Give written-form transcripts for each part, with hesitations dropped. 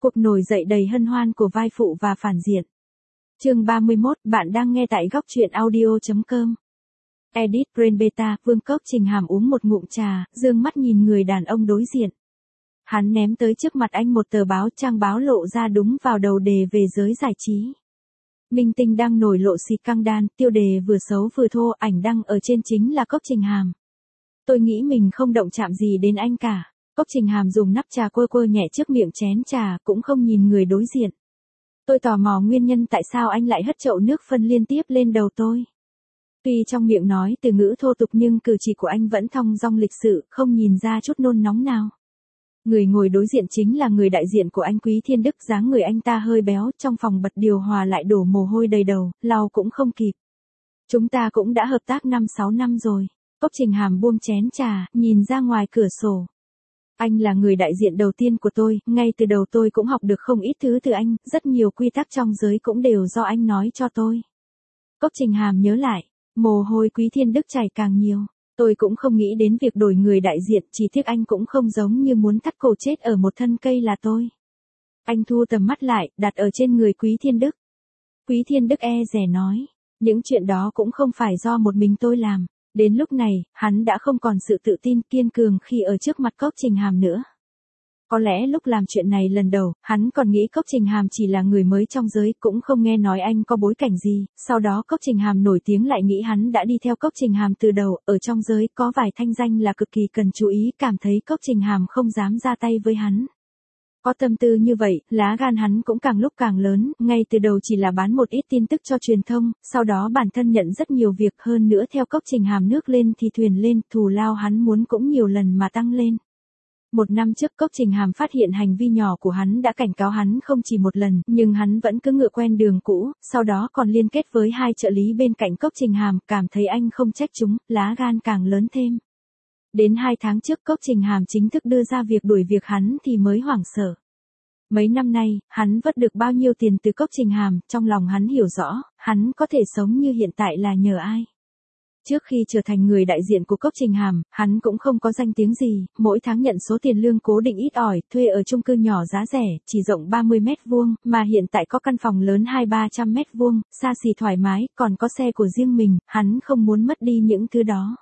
Cuộc nổi dậy đầy hân hoan của vai phụ và phản diện. Chương 31, bạn đang nghe tại góc truyện audio.com. Edit Brain Beta, Vương Cốc Trình Hàm uống một ngụm trà, dương mắt nhìn người đàn ông đối diện. Hắn ném tới trước mặt anh một tờ báo, trang báo lộ ra đúng vào đầu đề về giới giải trí. Minh tinh đang nổi lộ xì căng đan, tiêu đề vừa xấu vừa thô, ảnh đăng ở trên chính là Cốc Trình Hàm. Tôi nghĩ mình không động chạm gì đến anh cả. Cốc Trình Hàm dùng nắp trà quơ quơ nhẹ trước miệng chén trà, cũng không nhìn người đối diện. Tôi tò mò nguyên nhân tại sao anh lại hất chậu nước phân liên tiếp lên đầu tôi. Tuy trong miệng nói từ ngữ thô tục nhưng cử chỉ của anh vẫn thong dong lịch sự, không nhìn ra chút nôn nóng nào. Người ngồi đối diện chính là người đại diện của anh Quý Thiên Đức, dáng người anh ta hơi béo, trong phòng bật điều hòa lại đổ mồ hôi đầy đầu, lau cũng không kịp. Chúng ta cũng đã hợp tác 5-6 năm rồi. Cốc Trình Hàm buông chén trà, nhìn ra ngoài cửa sổ. Anh là người đại diện đầu tiên của tôi, ngay từ đầu tôi cũng học được không ít thứ từ anh, rất nhiều quy tắc trong giới cũng đều do anh nói cho tôi. Cốc Trình Hàm nhớ lại, mồ hôi Quý Thiên Đức chảy càng nhiều. Tôi cũng không nghĩ đến việc đổi người đại diện, chỉ tiếc anh cũng không giống như muốn thắt cổ chết ở một thân cây là tôi. Anh thu tầm mắt lại, đặt ở trên người Quý Thiên Đức. Quý Thiên Đức dè nói, những chuyện đó cũng không phải do một mình tôi làm. Đến lúc này, hắn đã không còn sự tự tin kiên cường khi ở trước mặt Cốc Trình Hàm nữa. Có lẽ lúc làm chuyện này lần đầu, hắn còn nghĩ Cốc Trình Hàm chỉ là người mới trong giới, cũng không nghe nói anh có bối cảnh gì. Sau đó Cốc Trình Hàm nổi tiếng lại nghĩ hắn đã đi theo Cốc Trình Hàm từ đầu, ở trong giới có vài thanh danh là cực kỳ cần chú ý, cảm thấy Cốc Trình Hàm không dám ra tay với hắn. Có tâm tư như vậy, lá gan hắn cũng càng lúc càng lớn, ngay từ đầu chỉ là bán một ít tin tức cho truyền thông, sau đó bản thân nhận rất nhiều việc, hơn nữa theo Cốc Trình Hàm nước lên thì thuyền lên, thù lao hắn muốn cũng nhiều lần mà tăng lên. Một năm trước Cốc Trình Hàm phát hiện hành vi nhỏ của hắn đã cảnh cáo hắn không chỉ một lần, nhưng hắn vẫn cứ ngựa quen đường cũ, sau đó còn liên kết với hai trợ lý bên cạnh Cốc Trình Hàm, cảm thấy anh không trách chúng, lá gan càng lớn thêm. Đến 2 tháng trước Cốc Trình Hàm chính thức đưa ra việc đuổi việc hắn thì mới hoảng sợ. Mấy năm nay, hắn vất được bao nhiêu tiền từ Cốc Trình Hàm, trong lòng hắn hiểu rõ, hắn có thể sống như hiện tại là nhờ ai. Trước khi trở thành người đại diện của Cốc Trình Hàm, hắn cũng không có danh tiếng gì, mỗi tháng nhận số tiền lương cố định ít ỏi, thuê ở chung cư nhỏ giá rẻ, chỉ rộng 30 mét vuông, mà hiện tại có căn phòng lớn 200-300 mét vuông, xa xỉ thoải mái, còn có xe của riêng mình, hắn không muốn mất đi những thứ đó.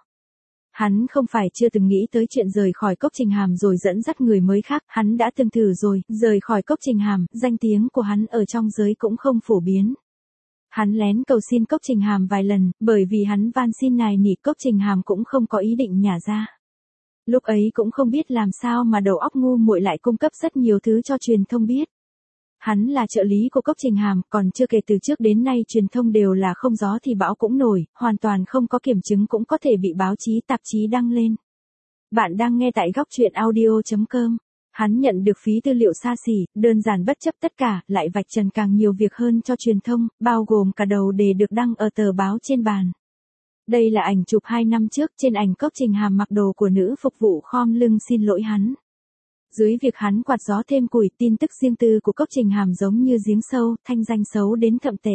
Hắn không phải chưa từng nghĩ tới chuyện rời khỏi Cốc Trình Hàm rồi dẫn dắt người mới khác, hắn đã từng thử rồi, rời khỏi Cốc Trình Hàm, danh tiếng của hắn ở trong giới cũng không phổ biến. Hắn lén cầu xin Cốc Trình Hàm vài lần, bởi vì hắn van xin nài nỉ, Cốc Trình Hàm cũng không có ý định nhả ra. Lúc ấy cũng không biết làm sao mà đầu óc ngu muội lại cung cấp rất nhiều thứ cho truyền thông biết. Hắn là trợ lý của Cốc Trình Hàm, còn chưa kể từ trước đến nay truyền thông đều là không gió thì bão cũng nổi, hoàn toàn không có kiểm chứng cũng có thể bị báo chí tạp chí đăng lên. Bạn đang nghe tại góc truyện audio.com. Hắn nhận được phí tư liệu xa xỉ, đơn giản bất chấp tất cả, lại vạch trần càng nhiều việc hơn cho truyền thông, bao gồm cả đầu đề được đăng ở tờ báo trên bàn. Đây là ảnh chụp 2 năm trước, trên ảnh Cốc Trình Hàm mặc đồ của nữ phục vụ khom lưng xin lỗi hắn. Dưới việc hắn quạt gió thêm củi, tin tức riêng tư của Cốc Trình Hàm giống như giếng sâu, thanh danh xấu đến thậm tệ.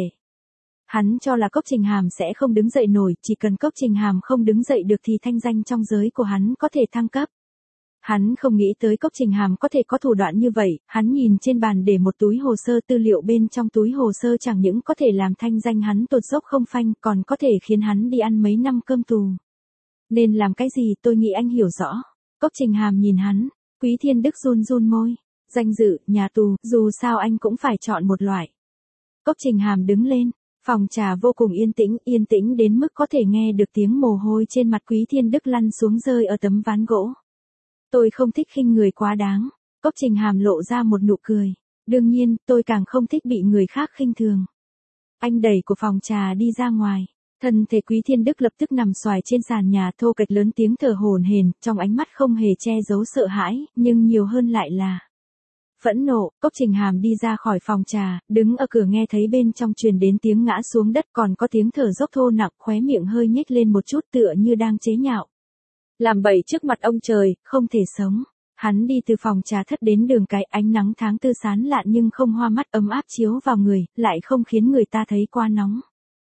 Hắn cho là Cốc Trình Hàm sẽ không đứng dậy nổi, chỉ cần Cốc Trình Hàm không đứng dậy được thì thanh danh trong giới của hắn có thể thăng cấp. Hắn không nghĩ tới Cốc Trình Hàm có thể có thủ đoạn như vậy, hắn nhìn trên bàn để một túi hồ sơ tư liệu, bên trong túi hồ sơ chẳng những có thể làm thanh danh hắn tụt dốc không phanh, còn có thể khiến hắn đi ăn mấy năm cơm tù. Nên làm cái gì tôi nghĩ anh hiểu rõ. Cốc Trình Hàm nhìn hắn, Quý Thiên Đức run run môi, danh dự, nhà tù, dù sao anh cũng phải chọn một loại. Cốc Trình Hàm đứng lên, phòng trà vô cùng yên tĩnh đến mức có thể nghe được tiếng mồ hôi trên mặt Quý Thiên Đức lăn xuống rơi ở tấm ván gỗ. Tôi không thích khinh người quá đáng. Cốc Trình Hàm lộ ra một nụ cười. Đương nhiên, tôi càng không thích bị người khác khinh thường. Anh đẩy của phòng trà đi ra ngoài. Thân thể Quý Thiên Đức lập tức nằm xoài trên sàn nhà, thô kệch lớn tiếng thở hổn hển, trong ánh mắt không hề che giấu sợ hãi, nhưng nhiều hơn lại là phẫn nộ. Cốc Trình Hàm đi ra khỏi phòng trà, đứng ở cửa nghe thấy bên trong truyền đến tiếng ngã xuống đất, còn có tiếng thở dốc thô nặng, khóe miệng hơi nhếch lên một chút tựa như đang chế nhạo. Làm bậy trước mặt ông trời, không thể sống. Hắn đi từ phòng trà thất đến đường cái, ánh nắng tháng tư sán lạn nhưng không hoa mắt, ấm áp chiếu vào người, lại không khiến người ta thấy quá nóng.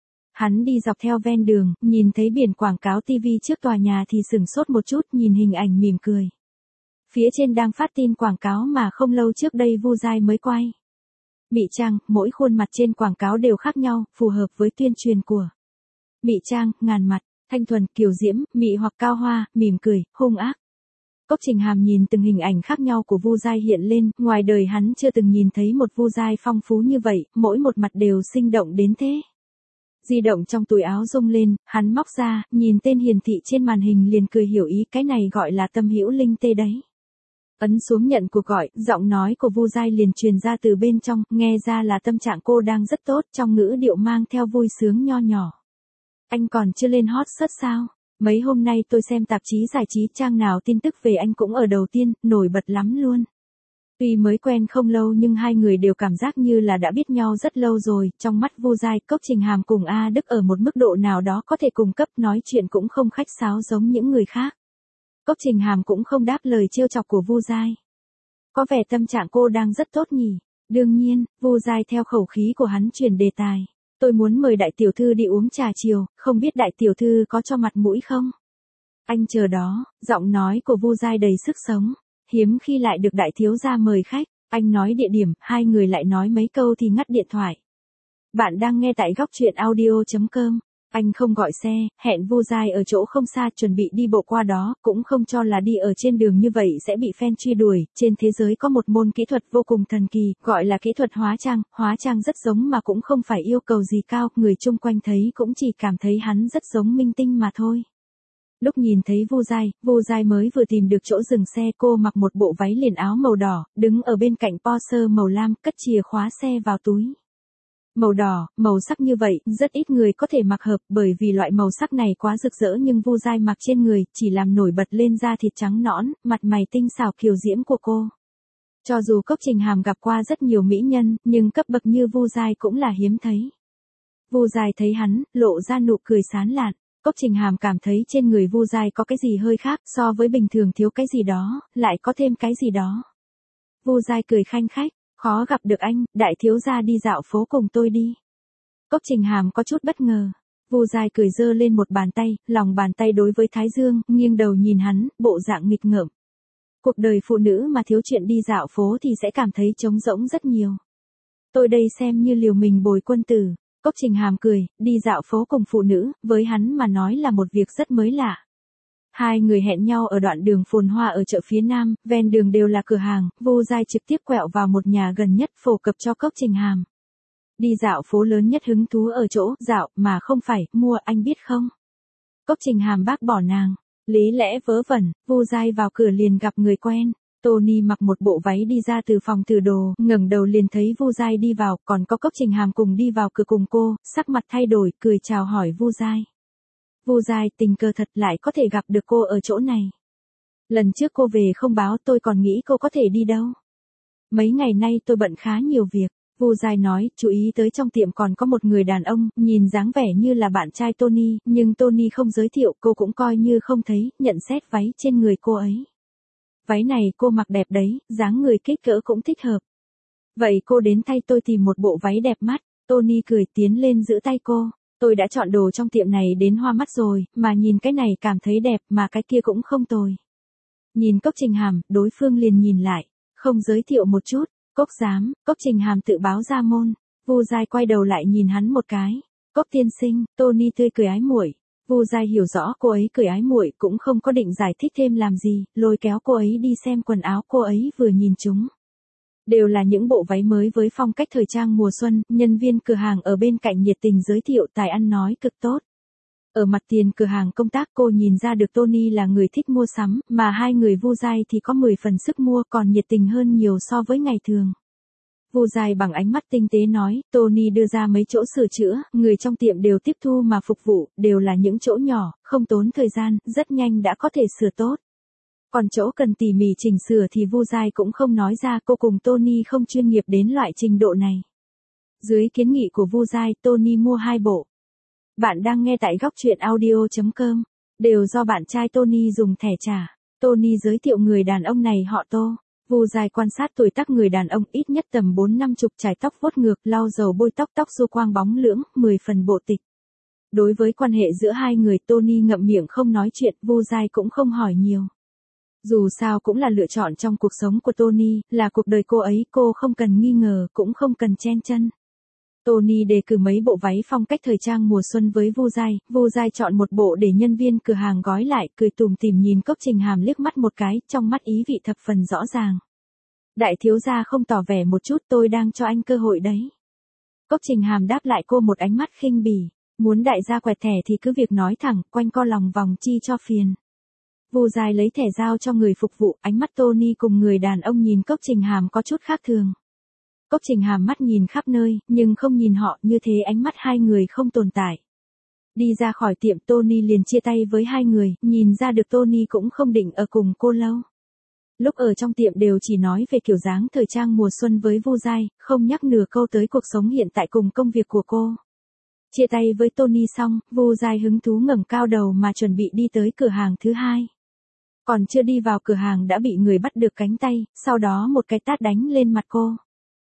Hắn đi dọc theo ven đường, nhìn thấy biển quảng cáo TV trước tòa nhà thì sửng sốt một chút, nhìn hình ảnh mỉm cười. Phía trên đang phát tin quảng cáo mà không lâu trước đây Vu Giai mới quay. Mị trang, mỗi khuôn mặt trên quảng cáo đều khác nhau, phù hợp với tuyên truyền của Mị trang, ngàn mặt, thanh thuần, kiều diễm, mị hoặc cao hoa, mỉm cười, hung ác. Cốc Trình Hàm nhìn từng hình ảnh khác nhau của Vu Giai hiện lên, ngoài đời hắn chưa từng nhìn thấy một Vu Giai phong phú như vậy, mỗi một mặt đều sinh động đến thế. Di động trong túi áo rung lên, hắn móc ra, nhìn tên hiển thị trên màn hình liền cười hiểu ý, cái này gọi là Tâm Hữu Linh Tê đấy. Ấn xuống nhận cuộc gọi, giọng nói của Vu Giai liền truyền ra từ bên trong, nghe ra là tâm trạng cô đang rất tốt, trong ngữ điệu mang theo vui sướng nho nhỏ. Anh còn chưa lên hot search sao? Mấy hôm nay tôi xem tạp chí giải trí trang nào tin tức về anh cũng ở đầu tiên, nổi bật lắm luôn. Tuy mới quen không lâu nhưng hai người đều cảm giác như là đã biết nhau rất lâu rồi, trong mắt Vu Giai, Cốc Trình Hàm cùng A Đức ở một mức độ nào đó có thể cùng cấp, nói chuyện cũng không khách sáo giống những người khác. Cốc Trình Hàm cũng không đáp lời trêu chọc của Vu Giai. Có vẻ tâm trạng cô đang rất tốt nhỉ? Đương nhiên, Vu Giai theo khẩu khí của hắn chuyển đề tài. Tôi muốn mời đại tiểu thư đi uống trà chiều, không biết đại tiểu thư có cho mặt mũi không? Anh chờ đó, giọng nói của Vu Giai đầy sức sống. Hiếm khi lại được đại thiếu gia mời khách, anh nói địa điểm, hai người lại nói mấy câu thì ngắt điện thoại. Bạn đang nghe tại góc truyện audio.com. Anh không gọi xe, hẹn Vu Giai ở chỗ không xa, chuẩn bị đi bộ qua đó, cũng không cho là đi ở trên đường như vậy sẽ bị fan truy đuổi. Trên thế giới có một môn kỹ thuật vô cùng thần kỳ, gọi là kỹ thuật hóa trang rất giống mà cũng không phải yêu cầu gì cao, người chung quanh thấy cũng chỉ cảm thấy hắn rất giống minh tinh mà thôi. Lúc nhìn thấy Vu Giai mới vừa tìm được chỗ dừng xe, cô mặc một bộ váy liền áo màu đỏ, đứng ở bên cạnh Porsche màu lam, cất chìa khóa xe vào túi. Màu đỏ, màu sắc như vậy, rất ít người có thể mặc hợp bởi vì loại màu sắc này quá rực rỡ nhưng Vu Giai mặc trên người, chỉ làm nổi bật lên da thịt trắng nõn, mặt mày tinh xảo kiều diễm của cô. Cho dù Cốc Trình Hàm gặp qua rất nhiều mỹ nhân, nhưng cấp bậc như Vu Giai cũng là hiếm thấy. Vu Giai thấy hắn, lộ ra nụ cười sán lạn. Cốc Trình Hàm cảm thấy trên người Vu Giai có cái gì hơi khác, so với bình thường thiếu cái gì đó, lại có thêm cái gì đó. Vu Giai cười khanh khách, khó gặp được anh, đại thiếu gia đi dạo phố cùng tôi đi. Cốc Trình Hàm có chút bất ngờ. Vu Giai cười giơ lên một bàn tay, lòng bàn tay đối với thái dương, nghiêng đầu nhìn hắn, bộ dạng nghịch ngợm. Cuộc đời phụ nữ mà thiếu chuyện đi dạo phố thì sẽ cảm thấy trống rỗng rất nhiều. Tôi đây xem như liều mình bồi quân tử. Cốc Trình Hàm cười, đi dạo phố cùng phụ nữ, với hắn mà nói là một việc rất mới lạ. Hai người hẹn nhau ở đoạn đường phồn hoa ở chợ phía Nam, ven đường đều là cửa hàng, Vu Giai trực tiếp quẹo vào một nhà gần nhất phổ cập cho Cốc Trình Hàm. Đi dạo phố lớn nhất hứng thú ở chỗ dạo mà không phải mua, anh biết không? Cốc Trình Hàm bác bỏ nàng, lý lẽ vớ vẩn, Vu Giai vào cửa liền gặp người quen. Tony mặc một bộ váy đi ra từ phòng thử đồ, ngẩng đầu liền thấy Vu Giai đi vào, còn có Cốc Trình Hàm cùng đi vào cửa cùng cô, sắc mặt thay đổi, cười chào hỏi Vu Giai. Vu Giai, tình cờ thật lại có thể gặp được cô ở chỗ này. Lần trước cô về không báo, tôi còn nghĩ cô có thể đi đâu. Mấy ngày nay tôi bận khá nhiều việc. Vu Giai nói, chú ý tới trong tiệm còn có một người đàn ông, nhìn dáng vẻ như là bạn trai Tony, nhưng Tony không giới thiệu, cô cũng coi như không thấy, nhận xét váy trên người cô ấy. Váy này cô mặc đẹp đấy, dáng người kích cỡ cũng thích hợp. Vậy cô đến thay tôi tìm một bộ váy đẹp mắt. Tony cười tiến lên giữ tay cô. Tôi đã chọn đồ trong tiệm này đến hoa mắt rồi, mà nhìn cái này cảm thấy đẹp mà cái kia cũng không tồi. Nhìn Cốc Trình Hàm, đối phương liền nhìn lại, không giới thiệu một chút. Cốc giám, Cốc Trình Hàm tự báo ra môn. Vu Giai quay đầu lại nhìn hắn một cái. Cốc tiên sinh, Tony tươi cười ái muội. Vu Giai hiểu rõ cô ấy cười ái muội cũng không có định giải thích thêm làm gì, lôi kéo cô ấy đi xem quần áo cô ấy vừa nhìn chúng. Đều là những bộ váy mới với phong cách thời trang mùa xuân, nhân viên cửa hàng ở bên cạnh nhiệt tình giới thiệu, tài ăn nói cực tốt. Ở mặt tiền cửa hàng công tác cô nhìn ra được Tony là người thích mua sắm, mà hai người Vu Giai thì có 10 phần sức mua còn nhiệt tình hơn nhiều so với ngày thường. Vu Giai bằng ánh mắt tinh tế nói, Tony đưa ra mấy chỗ sửa chữa, người trong tiệm đều tiếp thu mà phục vụ, đều là những chỗ nhỏ, không tốn thời gian, rất nhanh đã có thể sửa tốt. Còn chỗ cần tỉ mỉ chỉnh sửa thì Vu Giai cũng không nói ra, cô cùng Tony không chuyên nghiệp đến loại trình độ này. Dưới kiến nghị của Vu Giai, Tony mua 2 bộ. Bạn đang nghe tại góc truyện audio.com, đều do bạn trai Tony dùng thẻ trả. Tony giới thiệu người đàn ông này họ Tô. Vu Giai quan sát tuổi tác người đàn ông, ít nhất tầm 4-50, chải tóc vuốt ngược, lau dầu bôi tóc, tóc xù quang bóng lưỡng, 10 phần bộ tịch. Đối với quan hệ giữa hai người, Tony ngậm miệng không nói chuyện, Vu Giai cũng không hỏi nhiều. Dù sao cũng là lựa chọn trong cuộc sống của Tony, là cuộc đời cô ấy, cô không cần nghi ngờ, cũng không cần chen chân. Tony đề cử mấy bộ váy phong cách thời trang mùa xuân với Vu Giai chọn một bộ để nhân viên cửa hàng gói lại, cười tủm tỉm nhìn Cốc Trình Hàm liếc mắt một cái, trong mắt ý vị thập phần rõ ràng. Đại thiếu gia không tỏ vẻ một chút, tôi đang cho anh cơ hội đấy. Cốc Trình Hàm đáp lại cô một ánh mắt khinh bỉ, muốn đại gia quẹt thẻ thì cứ việc nói thẳng, quanh co lòng vòng chi cho phiền. Vu Giai lấy thẻ giao cho người phục vụ, ánh mắt Tony cùng người đàn ông nhìn Cốc Trình Hàm có chút khác thường. Cốc Trình Hàm mắt nhìn khắp nơi, nhưng không nhìn họ, như thế ánh mắt hai người không tồn tại. Đi ra khỏi tiệm Tony liền chia tay với hai người, nhìn ra được Tony cũng không định ở cùng cô lâu. Lúc ở trong tiệm đều chỉ nói về kiểu dáng thời trang mùa xuân với Vu Giai, không nhắc nửa câu tới cuộc sống hiện tại cùng công việc của cô. Chia tay với Tony xong, Vu Giai hứng thú ngẩng cao đầu mà chuẩn bị đi tới cửa hàng thứ hai. Còn chưa đi vào cửa hàng đã bị người bắt được cánh tay, sau đó một cái tát đánh lên mặt cô.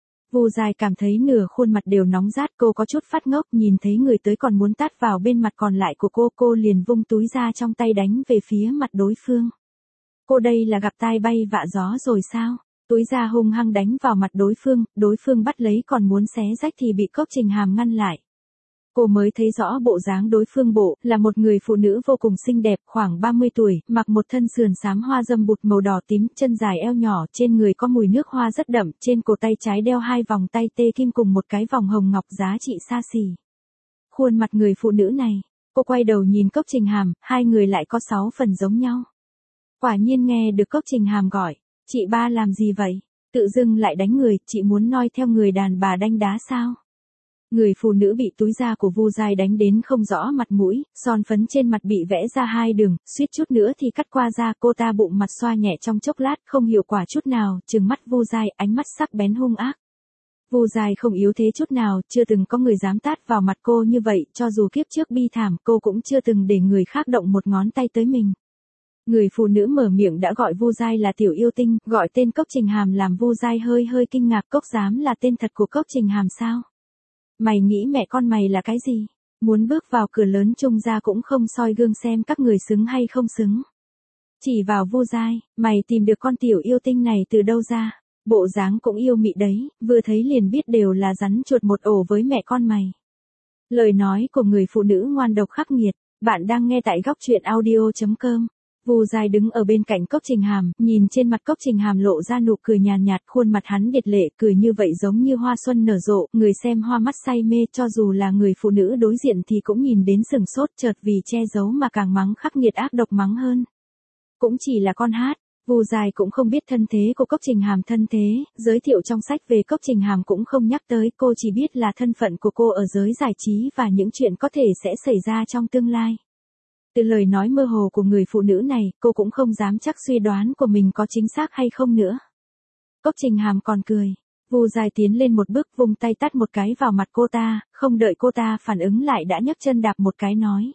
Vu Giai cảm thấy nửa khuôn mặt đều nóng rát, cô có chút phát ngốc, nhìn thấy người tới còn muốn tát vào bên mặt còn lại của cô liền vung túi ra trong tay đánh về phía mặt đối phương. Cô đây là gặp tai bay vạ gió rồi sao? Túi ra hung hăng đánh vào mặt đối phương bắt lấy còn muốn xé rách thì bị Cốc Trình Hàm ngăn lại. Cô mới thấy rõ bộ dáng đối phương là một người phụ nữ vô cùng xinh đẹp, khoảng 30 tuổi, mặc một thân sườn xám hoa dâm bụt màu đỏ tím, chân dài eo nhỏ, trên người có mùi nước hoa rất đậm, trên cổ tay trái đeo hai vòng tay tê kim cùng một cái vòng hồng ngọc giá trị xa xỉ. Khuôn mặt người phụ nữ này, cô quay đầu nhìn Cốc Trình Hàm, hai người lại có 6 phần giống nhau. Quả nhiên nghe được Cốc Trình Hàm gọi, chị ba làm gì vậy? Tự dưng lại đánh người, chị muốn noi theo người đàn bà đanh đá sao? Người phụ nữ bị túi da của Vu Giai đánh đến không rõ mặt mũi, son phấn trên mặt bị vẽ ra 2 đường, suýt chút nữa thì cắt qua da, cô ta bụng mặt xoa nhẹ trong chốc lát, không hiệu quả chút nào, trừng mắt Vu Giai, ánh mắt sắc bén hung ác. Vu Giai không yếu thế chút nào, chưa từng có người dám tát vào mặt cô như vậy, cho dù kiếp trước bi thảm, cô cũng chưa từng để người khác động một ngón tay tới mình. Người phụ nữ mở miệng đã gọi Vu Giai là tiểu yêu tinh, gọi tên Cốc Trình Hàm làm Vu Giai hơi kinh ngạc, Cốc dám là tên thật của Cốc Trình Hàm sao? Mày nghĩ mẹ con mày là cái gì? Muốn bước vào cửa lớn Trung gia cũng không soi gương xem các người xứng hay không xứng. Chỉ vào Vu Giai, mày tìm được con tiểu yêu tinh này từ đâu ra? Bộ dáng cũng yêu mị đấy, vừa thấy liền biết đều là rắn chuột một ổ với mẹ con mày. Lời nói của người phụ nữ ngoan độc khắc nghiệt, bạn đang nghe tại góc truyện audio.com. Vu Giai đứng ở bên cạnh Cốc Trình Hàm, nhìn trên mặt Cốc Trình Hàm lộ ra nụ cười nhàn nhạt, khuôn mặt hắn điệt lệ, cười như vậy giống như hoa xuân nở rộ, người xem hoa mắt say mê, cho dù là người phụ nữ đối diện thì cũng nhìn đến sừng sốt, chợt vì che giấu mà càng mắng khắc nghiệt ác độc mắng hơn. Cũng chỉ là con hát, Vu Giai cũng không biết thân thế của Cốc Trình Hàm thân thế, giới thiệu trong sách về Cốc Trình Hàm cũng không nhắc tới, cô chỉ biết là thân phận của cô ở giới giải trí và những chuyện có thể sẽ xảy ra trong tương lai. Từ lời nói mơ hồ của người phụ nữ này, cô cũng không dám chắc suy đoán của mình có chính xác hay không nữa. Cốc Trình Hàm còn cười. Vu Giai tiến lên một bước vung tay tát một cái vào mặt cô ta, không đợi cô ta phản ứng lại đã nhấc chân đạp một cái nói.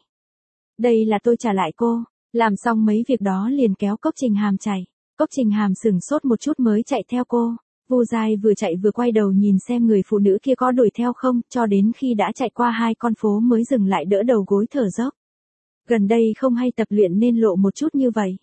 Đây là tôi trả lại cô. Làm xong mấy việc đó liền kéo Cốc Trình Hàm chạy. Cốc Trình Hàm sửng sốt một chút mới chạy theo cô. Vu Giai vừa chạy vừa quay đầu nhìn xem người phụ nữ kia có đuổi theo không, cho đến khi đã chạy qua 2 con phố mới dừng lại đỡ đầu gối thở dốc. Gần đây không hay tập luyện nên lộ một chút như vậy.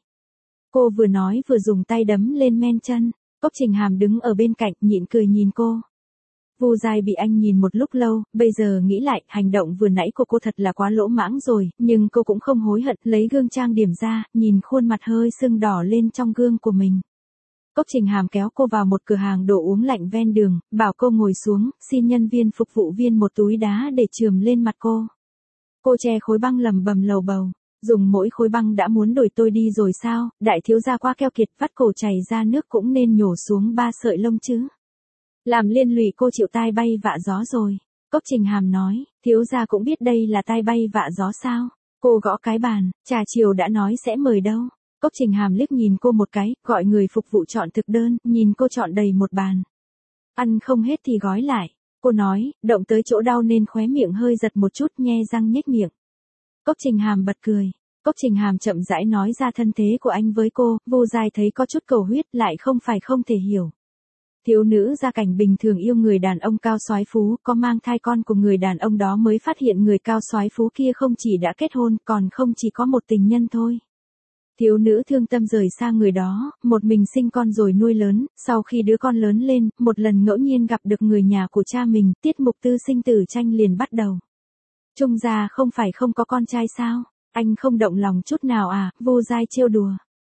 Cô vừa nói vừa dùng tay đấm lên men chân. Cốc Trình Hàm đứng ở bên cạnh nhịn cười nhìn cô. Vu Giai bị anh nhìn một lúc lâu, bây giờ nghĩ lại, hành động vừa nãy của cô thật là quá lỗ mãng rồi, nhưng cô cũng không hối hận, lấy gương trang điểm ra, nhìn khuôn mặt hơi sưng đỏ lên trong gương của mình. Cốc Trình Hàm kéo cô vào một cửa hàng đồ uống lạnh ven đường, bảo cô ngồi xuống, xin nhân viên phục vụ viên một túi đá để chườm lên mặt cô. Cô che khối băng lầm bầm lầu bầu, dùng mỗi khối băng đã muốn đuổi tôi đi rồi sao, đại thiếu gia quá keo kiệt, vắt cổ chảy ra nước cũng nên nhổ xuống 3 sợi lông chứ. Làm liên lụy cô chịu tai bay vạ gió rồi. Cốc Trình Hàm nói, thiếu gia cũng biết đây là tai bay vạ gió sao. Cô gõ cái bàn, trà chiều đã nói sẽ mời đâu. Cốc Trình Hàm liếc nhìn cô một cái, gọi người phục vụ chọn thực đơn, nhìn cô chọn đầy một bàn. Ăn không hết thì gói lại. Cô nói, động tới chỗ đau nên khóe miệng hơi giật một chút, nhe răng nhếch miệng. Cốc Trình Hàm bật cười. Cốc Trình Hàm chậm rãi nói ra thân thế của anh với cô, Vu Giai thấy có chút cầu huyết, lại không phải không thể hiểu. Thiếu nữ gia cảnh bình thường yêu người đàn ông cao soái phú, có mang thai con của người đàn ông đó mới phát hiện người cao soái phú kia không chỉ đã kết hôn, còn không chỉ có một tình nhân thôi. Thiếu nữ thương tâm rời xa người đó, một mình sinh con rồi nuôi lớn, sau khi đứa con lớn lên, một lần ngẫu nhiên gặp được người nhà của cha mình, tiết mục tư sinh tử tranh liền bắt đầu. Trung gia không phải không có con trai sao? Anh không động lòng chút nào à? Vu Giai trêu đùa.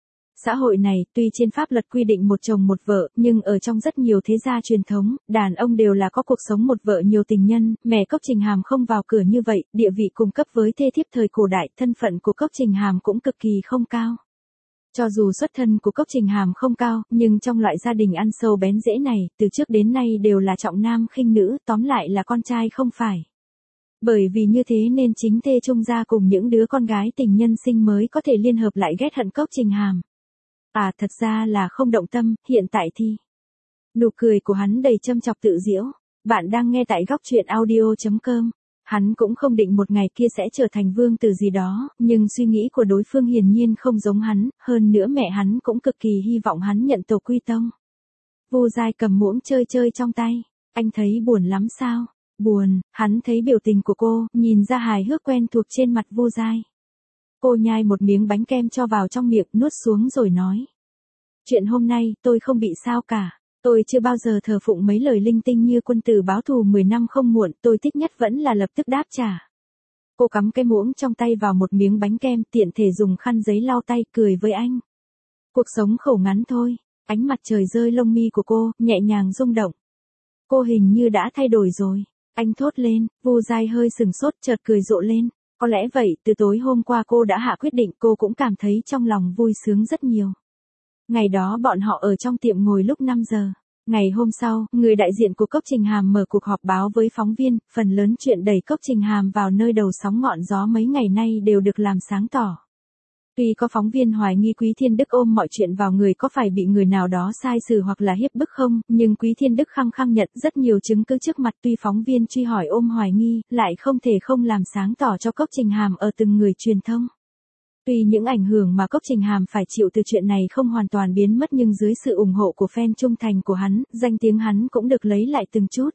Xã hội này, tuy trên pháp luật quy định một chồng một vợ, nhưng ở trong rất nhiều thế gia truyền thống, đàn ông đều là có cuộc sống một vợ nhiều tình nhân, mẹ Cốc Trình Hàm không vào cửa như vậy, địa vị cùng cấp với thê thiếp thời cổ đại, thân phận của Cốc Trình Hàm cũng cực kỳ không cao. Cho dù xuất thân của Cốc Trình Hàm không cao, nhưng trong loại gia đình ăn sâu bén rễ này, từ trước đến nay đều là trọng nam khinh nữ, tóm lại là con trai không phải. Bởi vì như thế nên chính thê Trung gia cùng những đứa con gái tình nhân sinh mới có thể liên hợp lại ghét hận Cốc Trình Hàm. À thật ra là không động tâm, hiện tại thì. Nụ cười của hắn đầy châm chọc tự giễu. Bạn đang nghe tại góc truyện audio.com. Hắn cũng không định một ngày kia sẽ trở thành vương tử gì đó, nhưng suy nghĩ của đối phương hiển nhiên không giống hắn, hơn nữa mẹ hắn cũng cực kỳ hy vọng hắn nhận tổ quy tông. Vu Giai cầm muỗng chơi chơi trong tay. Anh thấy buồn lắm sao? Buồn, hắn thấy biểu tình của cô, nhìn ra hài hước quen thuộc trên mặt Vu Giai. Cô nhai một miếng bánh kem cho vào trong miệng, nuốt xuống rồi nói. Chuyện hôm nay, tôi không bị sao cả. Tôi chưa bao giờ thờ phụng mấy lời linh tinh như quân tử báo thù 10 năm không muộn, tôi thích nhất vẫn là lập tức đáp trả. Cô cắm cái muỗng trong tay vào một miếng bánh kem, tiện thể dùng khăn giấy lau tay, cười với anh. Cuộc sống khổ ngắn thôi. Ánh mặt trời rơi lông mi của cô, nhẹ nhàng rung động. Cô hình như đã thay đổi rồi. Anh thốt lên, Vu Giai hơi sừng sốt chợt cười rộ lên. Có lẽ vậy, từ tối hôm qua cô đã hạ quyết định, cô cũng cảm thấy trong lòng vui sướng rất nhiều. Ngày đó bọn họ ở trong tiệm ngồi lúc 5 giờ. Ngày hôm sau, người đại diện của Cốc Trình Hàm mở cuộc họp báo với phóng viên, phần lớn chuyện đẩy Cốc Trình Hàm vào nơi đầu sóng ngọn gió mấy ngày nay đều được làm sáng tỏ. Tuy có phóng viên hoài nghi Quý Thiên Đức ôm mọi chuyện vào người có phải bị người nào đó sai xử hoặc là hiếp bức không, nhưng Quý Thiên Đức khăng khăng nhận rất nhiều chứng cứ trước mặt, tuy phóng viên truy hỏi ôm hoài nghi, lại không thể không làm sáng tỏ cho Cốc Trình Hàm ở từng người truyền thông. Tuy những ảnh hưởng mà Cốc Trình Hàm phải chịu từ chuyện này không hoàn toàn biến mất nhưng dưới sự ủng hộ của fan trung thành của hắn, danh tiếng hắn cũng được lấy lại từng chút.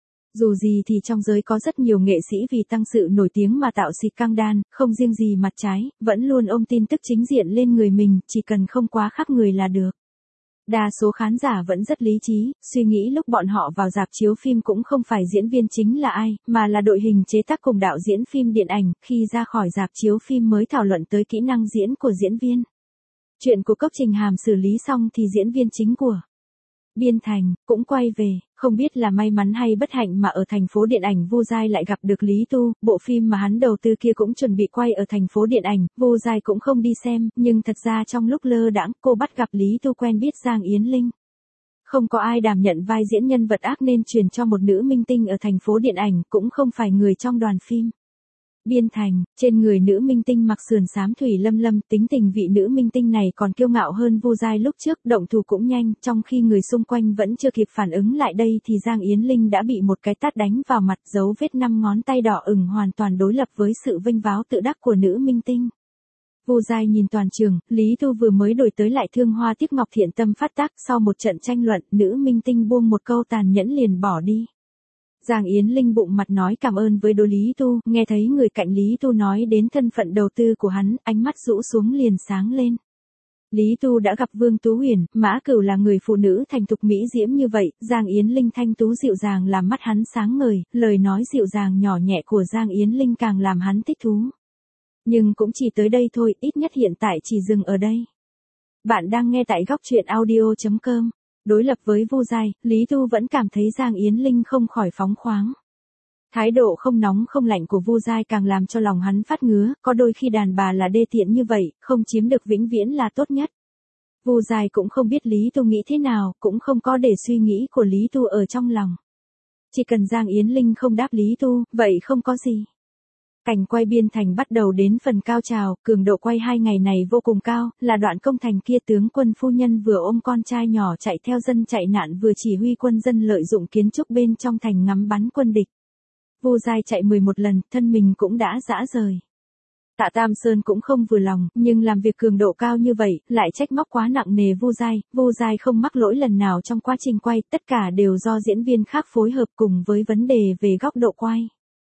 Dù gì thì trong giới có rất nhiều nghệ sĩ vì tăng sự nổi tiếng mà tạo xịt căng đan, không riêng gì mặt trái, vẫn luôn ôm tin tức chính diện lên người mình, chỉ cần không quá khác người là được. Đa số khán giả vẫn rất lý trí, suy nghĩ lúc bọn họ vào rạp chiếu phim cũng không phải diễn viên chính là ai, mà là đội hình chế tác cùng đạo diễn phim điện ảnh, khi ra khỏi rạp chiếu phim mới thảo luận tới kỹ năng diễn của diễn viên. Chuyện của Cốc Trình Hàm xử lý xong thì diễn viên chính của Biên Thành cũng quay về, không biết là may mắn hay bất hạnh mà ở thành phố điện ảnh Vu Giai lại gặp được Lý Tu, bộ phim mà hắn đầu tư kia cũng chuẩn bị quay ở thành phố điện ảnh, Vu Giai cũng không đi xem, nhưng thật ra trong lúc lơ đãng, cô bắt gặp Lý Tu quen biết Giang Yến Linh. Không có ai đảm nhận vai diễn nhân vật ác nên truyền cho một nữ minh tinh ở thành phố điện ảnh, cũng không phải người trong đoàn phim. Biên Thành, trên người nữ minh tinh mặc sườn xám thủy lâm lâm, tính tình vị nữ minh tinh này còn kiêu ngạo hơn Vu Giai lúc trước, động thủ cũng nhanh, trong khi người xung quanh vẫn chưa kịp phản ứng lại đây thì Giang Yến Linh đã bị một cái tát đánh vào mặt, dấu vết 5 ngón tay đỏ ửng hoàn toàn đối lập với sự vênh váo tự đắc của nữ minh tinh. Vu Giai nhìn toàn trường, Lý Tu vừa mới đổi tới lại thương hoa tiếc ngọc thiện tâm phát tác, sau một trận tranh luận, nữ minh tinh buông một câu tàn nhẫn liền bỏ đi. Giang Yến Linh bụng mặt nói cảm ơn với đối Lý Tu, nghe thấy người cạnh Lý Tu nói đến thân phận đầu tư của hắn, ánh mắt rũ xuống liền sáng lên. Lý Tu đã gặp Vương Tú Huyền, Mã Cửu là người phụ nữ thành thục mỹ diễm như vậy, Giang Yến Linh thanh tú dịu dàng làm mắt hắn sáng ngời, lời nói dịu dàng nhỏ nhẹ của Giang Yến Linh càng làm hắn thích thú. Nhưng cũng chỉ tới đây thôi, ít nhất hiện tại chỉ dừng ở đây. Bạn đang nghe tại góc truyện audio.com. Đối lập với Vu Giai, Lý Tu vẫn cảm thấy Giang Yến Linh không khỏi phóng khoáng. Thái độ không nóng không lạnh của Vu Giai càng làm cho lòng hắn phát ngứa, có đôi khi đàn bà là đê tiện như vậy, không chiếm được vĩnh viễn là tốt nhất. Vu Giai cũng không biết Lý Tu nghĩ thế nào, cũng không có để suy nghĩ của Lý Tu ở trong lòng. Chỉ cần Giang Yến Linh không đáp Lý Tu, vậy không có gì. Cảnh quay Biên Thành bắt đầu đến phần cao trào, cường độ quay 2 ngày này vô cùng cao, là đoạn công thành kia tướng quân phu nhân vừa ôm con trai nhỏ chạy theo dân chạy nạn vừa chỉ huy quân dân lợi dụng kiến trúc bên trong thành ngắm bắn quân địch. Vu Giai chạy 11 lần, thân mình cũng đã rã rời. Tạ Tam Sơn cũng không vừa lòng, nhưng làm việc cường độ cao như vậy, lại trách móc quá nặng nề Vu Giai không mắc lỗi lần nào trong quá trình quay, tất cả đều do diễn viên khác phối hợp cùng với vấn đề về góc độ quay.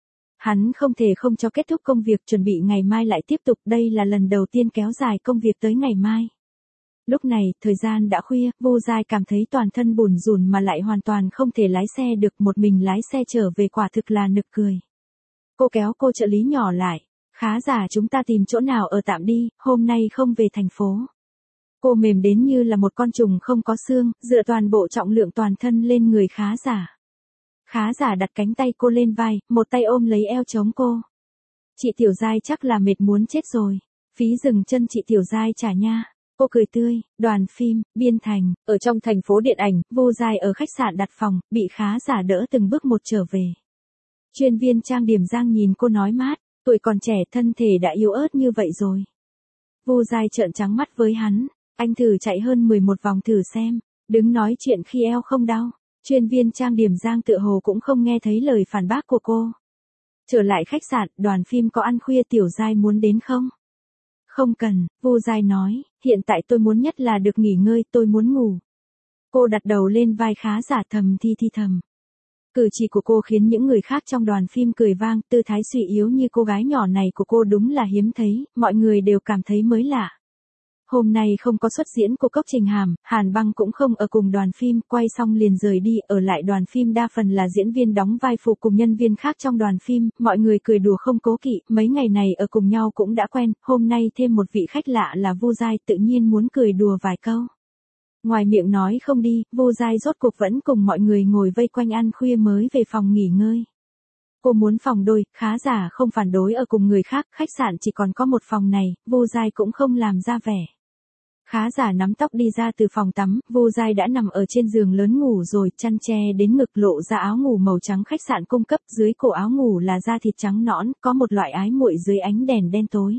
Hắn không thể không cho kết thúc công việc chuẩn bị ngày mai lại tiếp tục, đây là lần đầu tiên kéo dài công việc tới ngày mai. Lúc này, thời gian đã khuya, Vu Giai cảm thấy toàn thân bủn rủn mà lại hoàn toàn không thể lái xe được, một mình lái xe trở về quả thực là nực cười. Cô kéo cô trợ lý nhỏ lại, khá giả chúng ta tìm chỗ nào ở tạm đi, hôm nay không về thành phố. Cô mềm đến như là một con trùng không có xương, dựa toàn bộ trọng lượng toàn thân lên người khá giả. Khá giả đặt cánh tay cô lên vai, một tay ôm lấy eo chống cô. Chị Tiểu Giai chắc là mệt muốn chết rồi. Phí dừng chân chị Tiểu Giai trả nha. Cô cười tươi, đoàn phim, Biên Thành, ở trong thành phố điện ảnh, Vu Giai ở khách sạn đặt phòng, bị khá giả đỡ từng bước một trở về. Chuyên viên trang điểm Giang nhìn cô nói mát, tuổi còn trẻ thân thể đã yếu ớt như vậy rồi. Vu Giai trợn trắng mắt với hắn, anh thử chạy hơn 11 vòng thử xem, đứng nói chuyện khi eo không đau. Chuyên viên trang điểm Giang tựa hồ cũng không nghe thấy lời phản bác của cô. Trở lại khách sạn, đoàn phim có ăn khuya Tiểu Giai muốn đến không? Không cần, Vu Giai nói, hiện tại tôi muốn nhất là được nghỉ ngơi, tôi muốn ngủ. Cô đặt đầu lên vai khá giả thầm thi thầm. Cử chỉ của cô khiến những người khác trong đoàn phim cười vang, tư thái suy yếu như cô gái nhỏ này của cô đúng là hiếm thấy, mọi người đều cảm thấy mới lạ. Hôm nay không có xuất diễn của Cốc Trình Hàm, Hàn Băng cũng không ở cùng đoàn phim, quay xong liền rời đi, ở lại đoàn phim đa phần là diễn viên đóng vai phụ cùng nhân viên khác trong đoàn phim, mọi người cười đùa không cố kỵ, mấy ngày này ở cùng nhau cũng đã quen, hôm nay thêm một vị khách lạ là Vu Giai, tự nhiên muốn cười đùa vài câu. Ngoài miệng nói không đi, Vu Giai rốt cuộc vẫn cùng mọi người ngồi vây quanh ăn khuya mới về phòng nghỉ ngơi. Cô muốn phòng đôi, khá giả không phản đối ở cùng người khác, khách sạn chỉ còn có một phòng này, Vu Giai cũng không làm ra vẻ. Khá giả nắm tóc đi ra từ phòng tắm, Vu Giai đã nằm ở trên giường lớn ngủ rồi, chăn che đến ngực lộ ra áo ngủ màu trắng khách sạn cung cấp, dưới cổ áo ngủ là da thịt trắng nõn, có một loại ái muội dưới ánh đèn đen tối.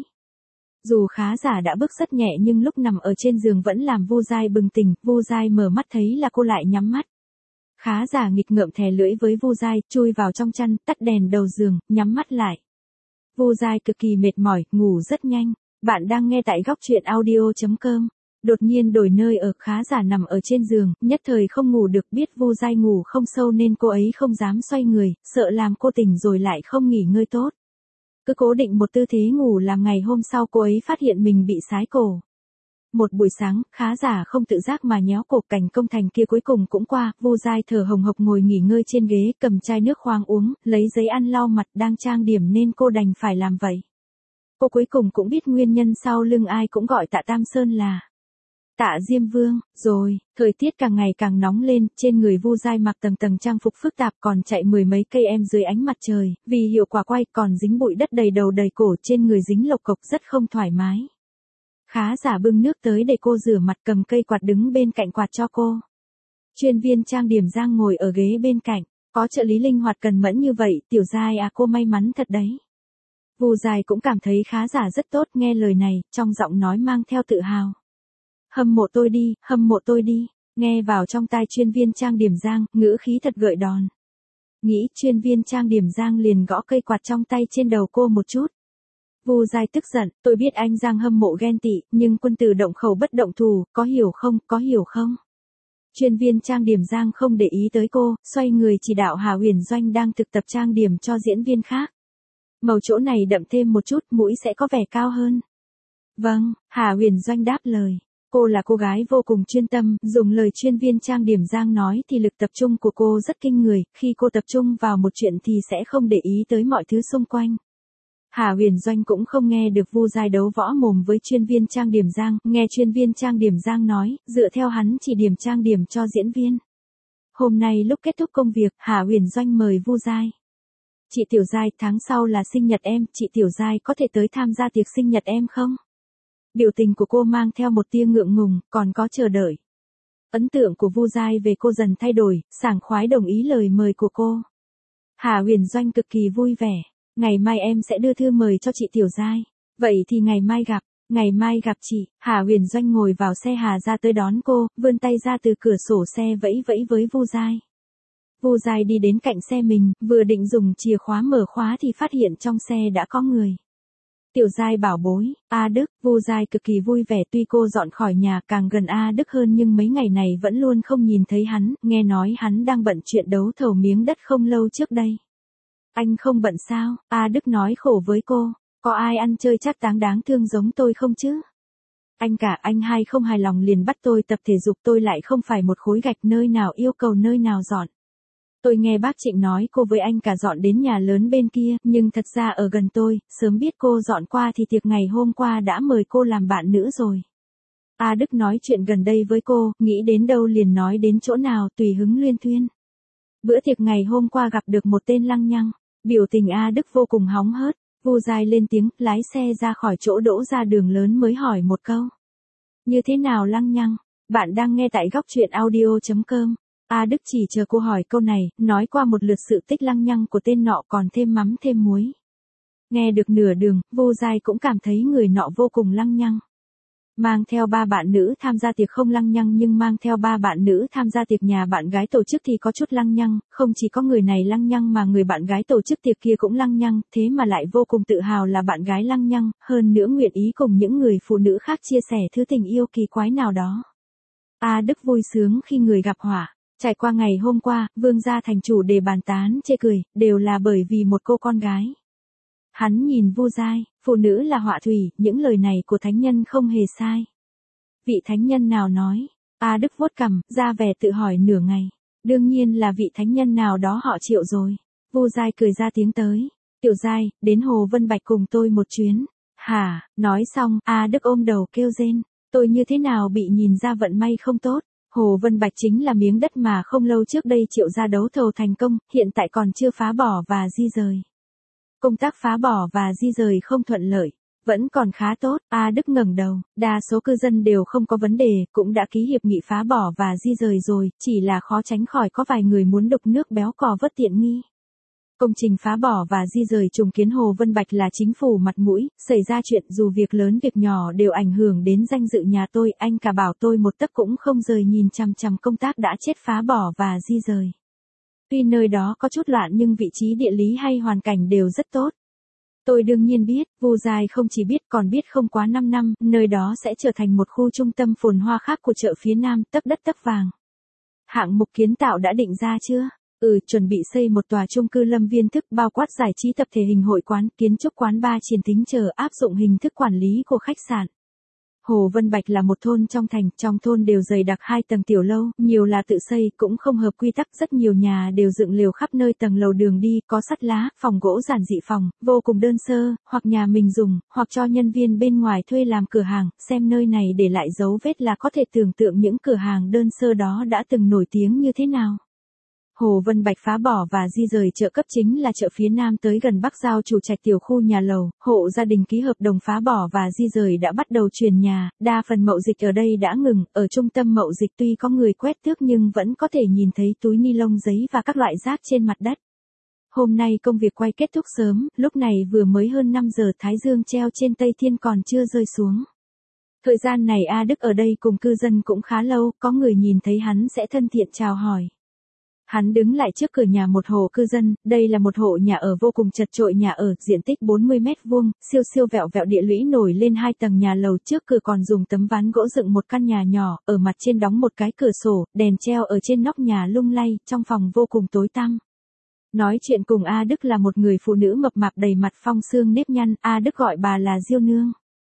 Dù khá giả đã bước rất nhẹ nhưng lúc nằm ở trên giường vẫn làm Vu Giai bừng tỉnh, Vu Giai mở mắt thấy là cô lại nhắm mắt. Khá giả nghịch ngợm thè lưỡi với Vu Giai, chui vào trong chăn, tắt đèn đầu giường, nhắm mắt lại. Vu Giai cực kỳ mệt mỏi, ngủ rất nhanh. Bạn đang nghe tại góc truyện audio.com. Đột nhiên đổi nơi ở, khá giả nằm ở trên giường, nhất thời không ngủ được, biết Vu Giai ngủ không sâu nên cô ấy không dám xoay người, sợ làm cô tỉnh rồi lại không nghỉ ngơi tốt. Cứ cố định một tư thế ngủ làm ngày hôm sau cô ấy phát hiện mình bị sái cổ. Một buổi sáng, khá giả không tự giác mà nhéo cổ, cảnh công thành kia cuối cùng cũng qua, Vu Giai thở hồng hộc ngồi nghỉ ngơi trên ghế, cầm chai nước khoáng uống, lấy giấy ăn lau mặt, đang trang điểm nên cô đành phải làm vậy. Cô cuối cùng cũng biết nguyên nhân sau lưng ai cũng gọi Tạ Tam Sơn là Tạ Diêm Vương, rồi, thời tiết càng ngày càng nóng lên, trên người Vu Giai mặc tầng tầng trang phục phức tạp còn chạy mười mấy cây em dưới ánh mặt trời, vì hiệu quả quay còn dính bụi đất đầy đầu đầy cổ, trên người dính lộc cộc rất không thoải mái. Khá giả bưng nước tới để cô rửa mặt, cầm cây quạt đứng bên cạnh quạt cho cô. Chuyên viên trang điểm Giang ngồi ở ghế bên cạnh, có trợ lý linh hoạt cần mẫn như vậy, Tiểu Giai à, cô may mắn thật đấy. Vu Giai cũng cảm thấy khá giả rất tốt, nghe lời này, trong giọng nói mang theo tự hào. Hâm mộ tôi đi, hâm mộ tôi đi, nghe vào trong tai chuyên viên trang điểm Giang, ngữ khí thật gợi đòn. Nghĩ chuyên viên trang điểm Giang liền gõ cây quạt trong tay trên đầu cô một chút. Vu Giai tức giận, tôi biết anh Giang hâm mộ ghen tị, nhưng quân tử động khẩu bất động thù, có hiểu không, có hiểu không? Chuyên viên trang điểm Giang không để ý tới cô, xoay người chỉ đạo Hà Huyền Doanh đang thực tập trang điểm cho diễn viên khác. Màu chỗ này đậm thêm một chút, mũi sẽ có vẻ cao hơn. Vâng, Hà Huyền Doanh đáp lời. Cô là cô gái vô cùng chuyên tâm, dùng lời chuyên viên trang điểm Giang nói thì lực tập trung của cô rất kinh người, khi cô tập trung vào một chuyện thì sẽ không để ý tới mọi thứ xung quanh. Hà Huyền Doanh cũng không nghe được Vu Giai đấu võ mồm với chuyên viên trang điểm Giang, nghe chuyên viên trang điểm Giang nói, dựa theo hắn chỉ điểm trang điểm cho diễn viên. Hôm nay lúc kết thúc công việc, Hà Huyền Doanh mời Vu Giai. Chị Tiểu Giai, tháng sau là sinh nhật em, chị Tiểu Giai có thể tới tham gia tiệc sinh nhật em không? Biểu tình của cô mang theo một tia ngượng ngùng, còn có chờ đợi. Ấn tượng của Vu Giai về cô dần thay đổi, sảng khoái đồng ý lời mời của cô. Hà Huyền Doanh cực kỳ vui vẻ. Ngày mai em sẽ đưa thư mời cho chị Tiểu Giai. Vậy thì ngày mai gặp chị. Hà Huyền Doanh ngồi vào xe Hà ra tới đón cô, vươn tay ra từ cửa sổ xe vẫy vẫy với Vu Giai. Vu Giai đi đến cạnh xe mình, vừa định dùng chìa khóa mở khóa thì phát hiện trong xe đã có người. Tiểu Giai bảo bối, A Đức, Vu Giai cực kỳ vui vẻ, tuy cô dọn khỏi nhà càng gần A Đức hơn nhưng mấy ngày này vẫn luôn không nhìn thấy hắn, nghe nói hắn đang bận chuyện đấu thầu miếng đất không lâu trước đây. Anh không bận sao? A Đức nói khổ với cô. Có ai ăn chơi chắc táng đáng thương giống tôi không chứ? Anh cả anh hai không hài lòng liền bắt tôi tập thể dục, tôi lại không phải một khối gạch nơi nào yêu cầu nơi nào dọn. Tôi nghe bác Trịnh nói cô với anh cả dọn đến nhà lớn bên kia, nhưng thật ra ở gần tôi, sớm biết cô dọn qua thì tiệc ngày hôm qua đã mời cô làm bạn nữ rồi. A Đức nói chuyện gần đây với cô, nghĩ đến đâu liền nói đến chỗ nào tùy hứng luyên thuyên. Bữa tiệc ngày hôm qua gặp được một tên lăng nhăng, biểu tình A Đức vô cùng hóng hớt, Vu Giai lên tiếng, lái xe ra khỏi chỗ đỗ ra đường lớn mới hỏi một câu. Như thế nào lăng nhăng? Bạn đang nghe tại góc truyện audio.com. A Đức chỉ chờ cô hỏi câu này, nói qua một lượt sự tích lăng nhăng của tên nọ còn thêm mắm thêm muối. Nghe được nửa đường, Vu Giai cũng cảm thấy người nọ vô cùng lăng nhăng. Mang theo 3 bạn nữ tham gia tiệc không lăng nhăng, nhưng mang theo 3 bạn nữ tham gia tiệc nhà bạn gái tổ chức thì có chút lăng nhăng, không chỉ có người này lăng nhăng mà người bạn gái tổ chức tiệc kia cũng lăng nhăng, thế mà lại vô cùng tự hào là bạn gái lăng nhăng, hơn nữa nguyện ý cùng những người phụ nữ khác chia sẻ thứ tình yêu kỳ quái nào đó. A Đức vui sướng khi người gặp họa. Trải qua ngày hôm qua, Vương gia thành chủ để bàn tán chê cười, đều là bởi vì một cô con gái. Hắn nhìn Vu Giai, phụ nữ là họa thủy, những lời này của thánh nhân không hề sai. Vị thánh nhân nào nói? A Đức vuốt cằm, ra vẻ tự hỏi nửa ngày. Đương nhiên là vị thánh nhân nào đó họ Triệu rồi. Vu Giai cười ra tiếng tới. Tiểu Giai, đến Hồ Vân Bạch cùng tôi một chuyến. Hả? Nói xong, A Đức ôm đầu kêu rên. Tôi như thế nào bị nhìn ra vận may không tốt. Hồ Vân Bạch chính là miếng đất mà không lâu trước đây Triệu gia đấu thầu thành công, hiện tại còn chưa phá bỏ và di rời. Công tác phá bỏ và di rời không thuận lợi, vẫn còn khá tốt. A Đức ngẩng đầu, đa số cư dân đều không có vấn đề, cũng đã ký hiệp nghị phá bỏ và di rời rồi, chỉ là khó tránh khỏi có vài người muốn đục nước béo cò vớt tiện nghi. Công trình phá bỏ và di rời trùng kiến Hồ Vân Bạch là chính phủ mặt mũi, xảy ra chuyện dù việc lớn việc nhỏ đều ảnh hưởng đến danh dự nhà tôi, anh cả bảo tôi một tấc cũng không rời nhìn chằm chằm công tác đã chết phá bỏ và di rời. Tuy nơi đó có chút loạn nhưng vị trí địa lý hay hoàn cảnh đều rất tốt. Tôi đương nhiên biết, Vu Giai không chỉ biết còn biết không quá 5 năm, nơi đó sẽ trở thành một khu trung tâm phồn hoa khác của chợ phía Nam, tấc đất tấc vàng. Hạng mục kiến tạo đã định ra chưa? Chuẩn bị xây một tòa chung cư lâm viên thức bao quát giải trí tập thể hình hội quán, kiến trúc quán bar triển thính chờ áp dụng hình thức quản lý của khách sạn. Hồ Vân Bạch là một thôn trong thành, trong thôn đều dày đặc 2 tầng tiểu lâu, nhiều là tự xây, cũng không hợp quy tắc, rất nhiều nhà đều dựng lều khắp nơi tầng lầu đường đi, có sắt lá, phòng gỗ giản dị phòng, vô cùng đơn sơ, hoặc nhà mình dùng, hoặc cho nhân viên bên ngoài thuê làm cửa hàng, xem nơi này để lại dấu vết là có thể tưởng tượng những cửa hàng đơn sơ đó đã từng nổi tiếng như thế nào. Hồ Vân Bạch phá bỏ và di rời chợ cấp chính là chợ phía Nam tới gần Bắc giao chủ trạch tiểu khu nhà lầu, hộ gia đình ký hợp đồng phá bỏ và di rời đã bắt đầu chuyển nhà, đa phần mậu dịch ở đây đã ngừng, ở trung tâm mậu dịch tuy có người quét tước nhưng vẫn có thể nhìn thấy túi ni lông giấy và các loại rác trên mặt đất. Hôm nay công việc quay kết thúc sớm, lúc này vừa mới hơn 5 giờ, thái dương treo trên Tây Thiên còn chưa rơi xuống. Thời gian này A Đức ở đây cùng cư dân cũng khá lâu, có người nhìn thấy hắn sẽ thân thiện chào hỏi. Hắn đứng lại trước cửa nhà một hộ cư dân, đây là một hộ nhà ở vô cùng chật chội, nhà ở, diện tích 40 mét vuông, siêu siêu vẹo vẹo địa lũy nổi lên 2 tầng nhà lầu, trước cửa còn dùng tấm ván gỗ dựng một căn nhà nhỏ, ở mặt trên đóng một cái cửa sổ, đèn treo ở trên nóc nhà lung lay, trong phòng vô cùng tối tăm. Nói chuyện cùng A Đức là một người phụ nữ mập mạp đầy mặt phong xương nếp nhăn, A Đức gọi bà là Diêu Nương.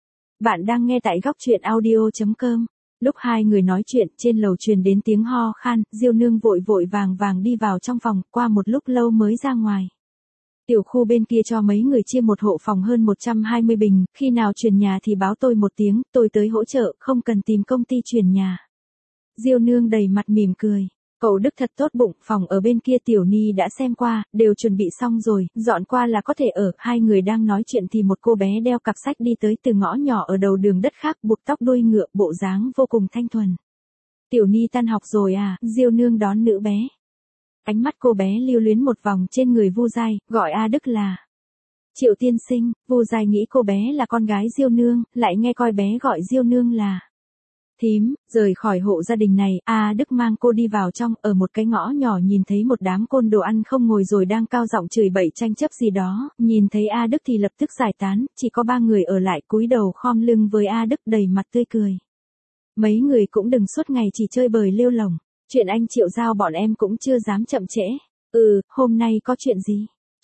Bạn đang nghe tại góc truyện audio.com. Lúc hai người nói chuyện, trên lầu truyền đến tiếng ho khan, Diêu Nương vội vội vàng vàng đi vào trong phòng, qua một lúc lâu mới ra ngoài. Tiểu khu bên kia cho mấy người chia một hộ phòng hơn 120 bình, khi nào chuyển nhà thì báo tôi một tiếng, tôi tới hỗ trợ, không cần tìm công ty chuyển nhà. Diêu Nương đầy mặt mỉm cười. Cậu Đức thật tốt bụng, phòng ở bên kia Tiểu Ni đã xem qua, đều chuẩn bị xong rồi, dọn qua là có thể ở. Hai người đang nói chuyện thì một cô bé đeo cặp sách đi tới từ ngõ nhỏ ở đầu đường đất khác, buộc tóc đuôi ngựa, bộ dáng vô cùng thanh thuần. Tiểu Ni tan học rồi à? Diêu Nương đón nữ bé. Ánh mắt cô bé lưu luyến một vòng trên người Vu Giai, gọi A Đức là Triệu tiên sinh. Vu Giai nghĩ cô bé là con gái Diêu Nương, lại nghe coi bé gọi Diêu Nương là thím. Rời khỏi hộ gia đình này, A Đức mang cô đi vào trong, ở một cái ngõ nhỏ nhìn thấy một đám côn đồ ăn không ngồi rồi đang cao giọng chửi bậy tranh chấp gì đó, nhìn thấy A Đức thì lập tức giải tán, chỉ có 3 người ở lại cúi đầu khom lưng với A Đức đầy mặt tươi cười. Mấy người cũng đừng suốt ngày chỉ chơi bời lêu lổng, chuyện anh Triệu giao bọn em cũng chưa dám chậm trễ. Hôm nay có chuyện gì?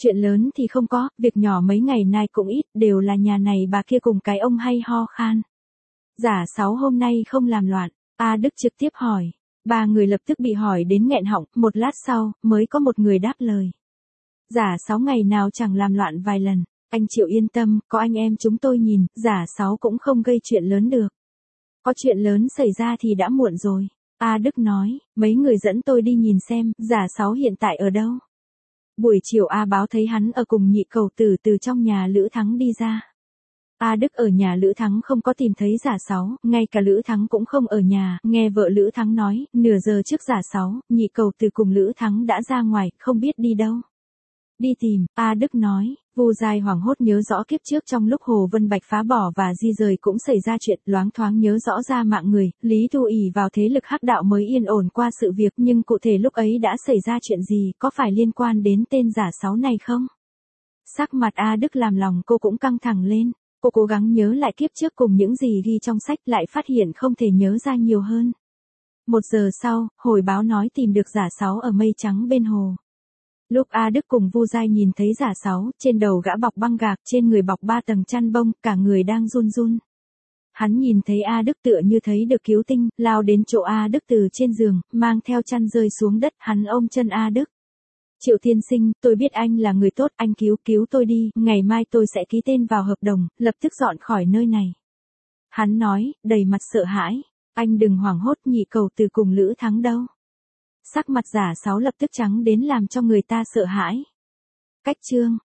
Chuyện lớn thì không có, việc nhỏ mấy ngày nay cũng ít, đều là nhà này bà kia cùng cái ông hay ho khan. Giả Sáu hôm nay không làm loạn, A Đức trực tiếp hỏi. Ba người lập tức bị hỏi đến nghẹn họng, một lát sau, mới có một người đáp lời. Giả Sáu ngày nào chẳng làm loạn vài lần, anh Triệu yên tâm, có anh em chúng tôi nhìn, Giả Sáu cũng không gây chuyện lớn được. Có chuyện lớn xảy ra thì đã muộn rồi. A Đức nói, mấy người dẫn tôi đi nhìn xem, Giả Sáu hiện tại ở đâu. Buổi chiều A Báo thấy hắn ở cùng Nhị Cầu Tử từ trong nhà Lữ Thắng đi ra. A Đức ở nhà Lữ Thắng không có tìm thấy Giả Sáu, ngay cả Lữ Thắng cũng không ở nhà, nghe vợ Lữ Thắng nói, nửa giờ trước Giả Sáu, Nhị Cầu Tử cùng Lữ Thắng đã ra ngoài, không biết đi đâu. Đi tìm, A Đức nói, Vu Giai hoảng hốt nhớ rõ kiếp trước trong lúc Hồ Vân Bạch phá bỏ và di rời cũng xảy ra chuyện, loáng thoáng nhớ rõ ra mạng người, Lý Thu ỷ vào thế lực hắc đạo mới yên ổn qua sự việc, nhưng cụ thể lúc ấy đã xảy ra chuyện gì, có phải liên quan đến tên Giả Sáu này không? Sắc mặt A Đức làm lòng cô cũng căng thẳng lên, cô cố gắng nhớ lại kiếp trước cùng những gì ghi trong sách lại phát hiện không thể nhớ ra nhiều hơn. 1 giờ sau, hồi báo nói tìm được Giả Sáu ở mây trắng bên hồ. Lúc A Đức cùng Vu Giai nhìn thấy Giả Sáu, trên đầu gã bọc băng gạc, trên người bọc 3 tầng chăn bông, cả người đang run run. Hắn nhìn thấy A Đức tựa như thấy được cứu tinh, lao đến chỗ A Đức từ trên giường, mang theo chăn rơi xuống đất, hắn ôm chân A Đức. Triệu tiên sinh, tôi biết anh là người tốt, anh cứu tôi đi, ngày mai tôi sẽ ký tên vào hợp đồng, lập tức dọn khỏi nơi này. Hắn nói, đầy mặt sợ hãi, anh đừng hoảng hốt, Nhị Cầu Tử cùng Lữ Thắng đâu. Sắc mặt Giả Sáu lập tức trắng đến làm cho người ta sợ hãi. Cách chương